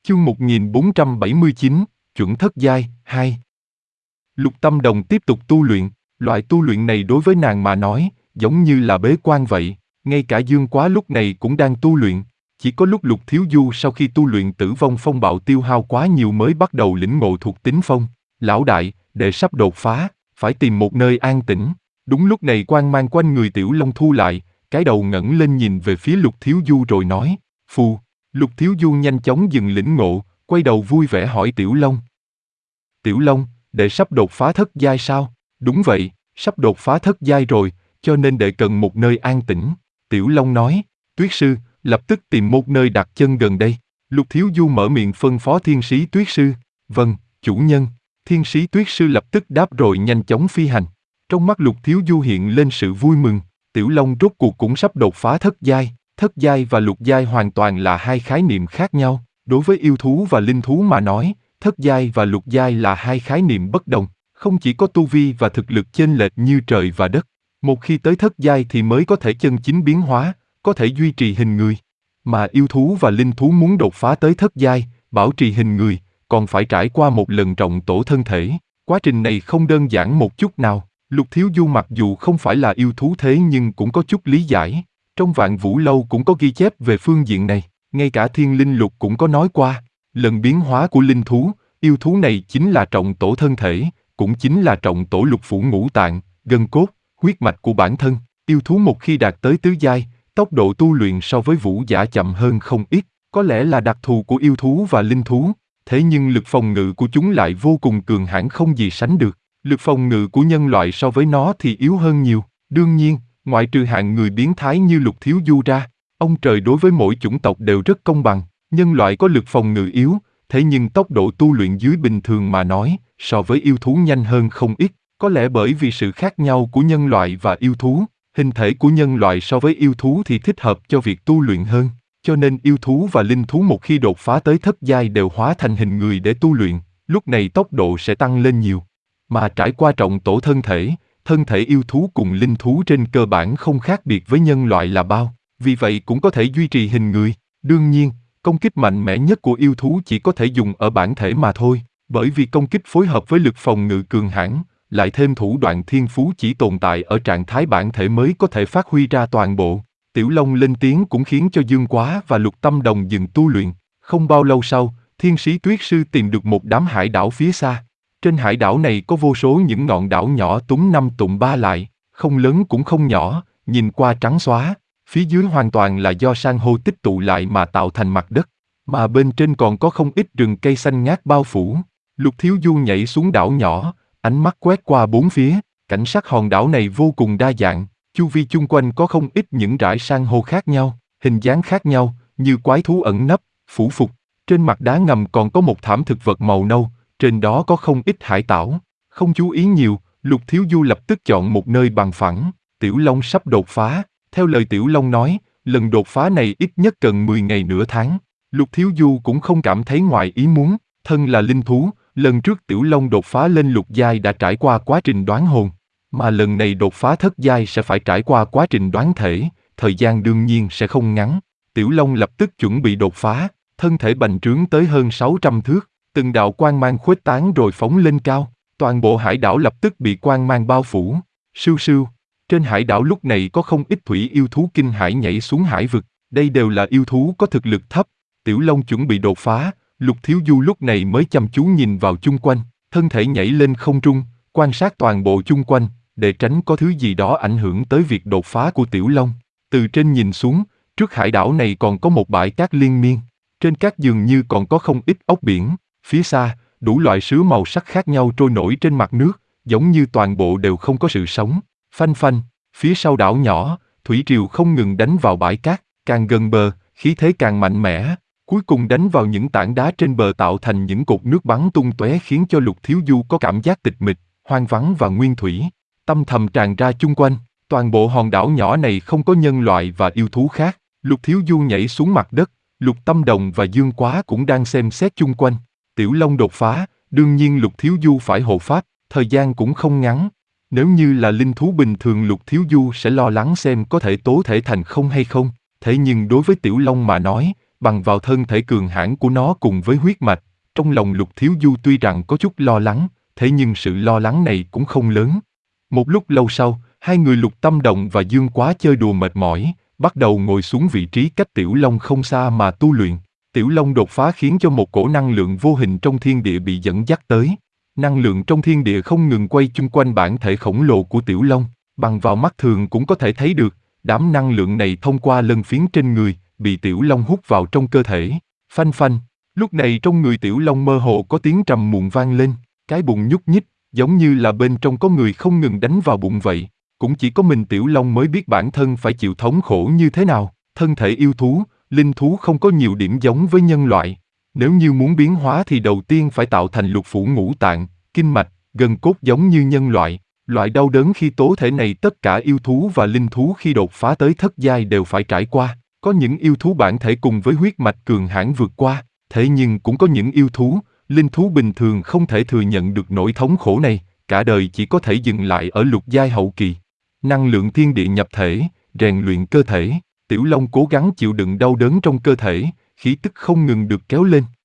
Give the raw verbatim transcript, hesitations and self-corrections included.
Chương một nghìn bốn trăm bảy mươi chín, chuẩn thất giai, hai. Lục Tâm Đồng tiếp tục tu luyện, loại tu luyện này đối với nàng mà nói, giống như là bế quan vậy, ngay cả Dương Quá lúc này cũng đang tu luyện, chỉ có lúc Lục Thiếu Du sau khi tu luyện Tử Vong Phong Bạo tiêu hao quá nhiều mới bắt đầu lĩnh ngộ thuộc tính phong. Lão đại, đệ sắp đột phá, phải tìm một nơi an tĩnh. Đúng lúc này quang mang quanh người Tiểu Long thu lại, cái đầu ngẩng lên nhìn về phía Lục Thiếu Du rồi nói, phù. Lục Thiếu Du nhanh chóng dừng lĩnh ngộ, quay đầu vui vẻ hỏi Tiểu Long. Tiểu Long, đệ sắp đột phá thất giai sao? Đúng vậy, sắp đột phá thất giai rồi, cho nên đệ cần một nơi an tĩnh. Tiểu Long nói, Tuyết Sư, lập tức tìm một nơi đặt chân gần đây. Lục Thiếu Du mở miệng phân phó Thiên Sĩ Tuyết Sư. Vâng, chủ nhân. Thiên Sĩ Tuyết Sư lập tức đáp rồi nhanh chóng phi hành. Trong mắt Lục Thiếu Du hiện lên sự vui mừng, Tiểu Long rốt cuộc cũng sắp đột phá thất giai. Thất giai và lục giai hoàn toàn là hai khái niệm khác nhau. Đối với yêu thú và linh thú mà nói, thất giai và lục giai là hai khái niệm bất đồng. Không chỉ có tu vi và thực lực chênh lệch như trời và đất. Một khi tới thất giai thì mới có thể chân chính biến hóa, có thể duy trì hình người. Mà yêu thú và linh thú muốn đột phá tới thất giai, bảo trì hình người, còn phải trải qua một lần trọng tổ thân thể. Quá trình này không đơn giản một chút nào. Lục Thiếu Du mặc dù không phải là yêu thú thế nhưng cũng có chút lý giải. Trong Vạn Vũ Lâu cũng có ghi chép về phương diện này, ngay cả Thiên Linh Lục cũng có nói qua. Lần biến hóa của linh thú, yêu thú này chính là trọng tổ thân thể, cũng chính là trọng tổ lục phủ ngũ tạng, gân cốt, huyết mạch của bản thân. Yêu thú một khi đạt tới tứ giai, tốc độ tu luyện so với vũ giả chậm hơn không ít, có lẽ là đặc thù của yêu thú và linh thú. Thế nhưng lực phòng ngự của chúng lại vô cùng cường hãn không gì sánh được. Lực phòng ngự của nhân loại so với nó thì yếu hơn nhiều. Đương nhiên, ngoại trừ hạng người biến thái như Lục Thiếu Du ra, ông trời đối với mỗi chủng tộc đều rất công bằng. Nhân loại có lực phòng ngự yếu, thế nhưng tốc độ tu luyện dưới bình thường mà nói, so với yêu thú nhanh hơn không ít. Có lẽ bởi vì sự khác nhau của nhân loại và yêu thú, hình thể của nhân loại so với yêu thú thì thích hợp cho việc tu luyện hơn. Cho nên yêu thú và linh thú một khi đột phá tới thất giai đều hóa thành hình người để tu luyện, lúc này tốc độ sẽ tăng lên nhiều. Mà trải qua trọng tổ thân thể, thân thể yêu thú cùng linh thú trên cơ bản không khác biệt với nhân loại là bao, vì vậy cũng có thể duy trì hình người. Đương nhiên, công kích mạnh mẽ nhất của yêu thú chỉ có thể dùng ở bản thể mà thôi, bởi vì công kích phối hợp với lực phòng ngự cường hãn, lại thêm thủ đoạn thiên phú chỉ tồn tại ở trạng thái bản thể mới có thể phát huy ra toàn bộ. Tiểu Long lên tiếng cũng khiến cho Dương Quá và Lục Tâm Đồng dừng tu luyện. Không bao lâu sau, Thiên Sĩ Tuyết Sư tìm được một đám hải đảo phía xa. Trên hải đảo này có vô số những ngọn đảo nhỏ túm năm tụm ba lại, không lớn cũng không nhỏ, nhìn qua trắng xóa. Phía dưới hoàn toàn là do san hô tích tụ lại mà tạo thành mặt đất, mà bên trên còn có không ít rừng cây xanh ngát bao phủ. Lục Thiếu Du nhảy xuống đảo nhỏ, ánh mắt quét qua bốn phía, cảnh sắc hòn đảo này vô cùng đa dạng, chu vi chung quanh có không ít những rải san hô khác nhau, hình dáng khác nhau, như quái thú ẩn nấp, phủ phục. Trên mặt đá ngầm còn có một thảm thực vật màu nâu, trên đó có không ít hải tảo. Không chú ý nhiều, Lục Thiếu Du lập tức chọn một nơi bằng phẳng. Tiểu Long sắp đột phá, theo lời Tiểu Long nói, lần đột phá này ít nhất cần mười ngày nửa tháng. Lục Thiếu Du cũng không cảm thấy ngoài ý muốn, thân là linh thú, lần trước Tiểu Long đột phá lên lục giai đã trải qua quá trình đoán hồn, mà lần này đột phá thất giai sẽ phải trải qua quá trình đoán thể, thời gian đương nhiên sẽ không ngắn. Tiểu Long lập tức chuẩn bị đột phá, thân thể bành trướng tới hơn sáu trăm thước, từng đạo quang mang khuếch tán rồi phóng lên cao, toàn bộ hải đảo lập tức bị quang mang bao phủ. Sưu sưu, trên hải đảo lúc này có không ít thủy yêu thú kinh hãi nhảy xuống hải vực, đây đều là yêu thú có thực lực thấp. Tiểu Long chuẩn bị đột phá, Lục Thiếu Du lúc này mới chăm chú nhìn vào chung quanh, thân thể nhảy lên không trung, quan sát toàn bộ chung quanh, để tránh có thứ gì đó ảnh hưởng tới việc đột phá của Tiểu Long. Từ trên nhìn xuống, trước hải đảo này còn có một bãi cát liên miên, trên cát dường như còn có không ít ốc biển, phía xa, đủ loại sứa màu sắc khác nhau trôi nổi trên mặt nước, giống như toàn bộ đều không có sự sống. Phanh phanh, phía sau đảo nhỏ, thủy triều không ngừng đánh vào bãi cát, càng gần bờ, khí thế càng mạnh mẽ, cuối cùng đánh vào những tảng đá trên bờ tạo thành những cột nước bắn tung tóe khiến cho Lục Thiếu Du có cảm giác tịch mịch, hoang vắng và nguyên thủy. Tâm thầm tràn ra chung quanh, toàn bộ hòn đảo nhỏ này không có nhân loại và yêu thú khác. Lục Thiếu Du nhảy xuống mặt đất, Lục Tâm Đồng và Dương Quá cũng đang xem xét chung quanh. Tiểu Long đột phá, đương nhiên Lục Thiếu Du phải hộ pháp, thời gian cũng không ngắn. Nếu như là linh thú bình thường Lục Thiếu Du sẽ lo lắng xem có thể tố thể thành không hay không, thế nhưng đối với Tiểu Long mà nói, bằng vào thân thể cường hãn của nó cùng với huyết mạch. Trong lòng Lục Thiếu Du tuy rằng có chút lo lắng, thế nhưng sự lo lắng này cũng không lớn. Một lúc lâu sau, hai người Lục Tâm Động và Dương Quá chơi đùa mệt mỏi, bắt đầu ngồi xuống vị trí cách Tiểu Long không xa mà tu luyện. Tiểu Long đột phá khiến cho một cổ năng lượng vô hình trong thiên địa bị dẫn dắt tới. Năng lượng trong thiên địa không ngừng quay chung quanh bản thể khổng lồ của Tiểu Long, bằng vào mắt thường cũng có thể thấy được, đám năng lượng này thông qua lân phiến trên người, bị Tiểu Long hút vào trong cơ thể. Phanh phanh, lúc này trong người Tiểu Long mơ hồ có tiếng trầm muộn vang lên, cái bụng nhúc nhích, giống như là bên trong có người không ngừng đánh vào bụng vậy. Cũng chỉ có mình Tiểu Long mới biết bản thân phải chịu thống khổ như thế nào. Thân thể yêu thú, linh thú không có nhiều điểm giống với nhân loại. Nếu như muốn biến hóa thì đầu tiên phải tạo thành lục phủ ngũ tạng, kinh mạch, gân cốt giống như nhân loại. Loại đau đớn khi tố thể này tất cả yêu thú và linh thú khi đột phá tới thất giai đều phải trải qua. Có những yêu thú bản thể cùng với huyết mạch cường hãn vượt qua, thế nhưng cũng có những yêu thú, linh thú bình thường không thể thừa nhận được nỗi thống khổ này, cả đời chỉ có thể dừng lại ở lục giai hậu kỳ. Năng lượng thiên địa nhập thể, rèn luyện cơ thể, Tiểu Long cố gắng chịu đựng đau đớn trong cơ thể, khí tức không ngừng được kéo lên.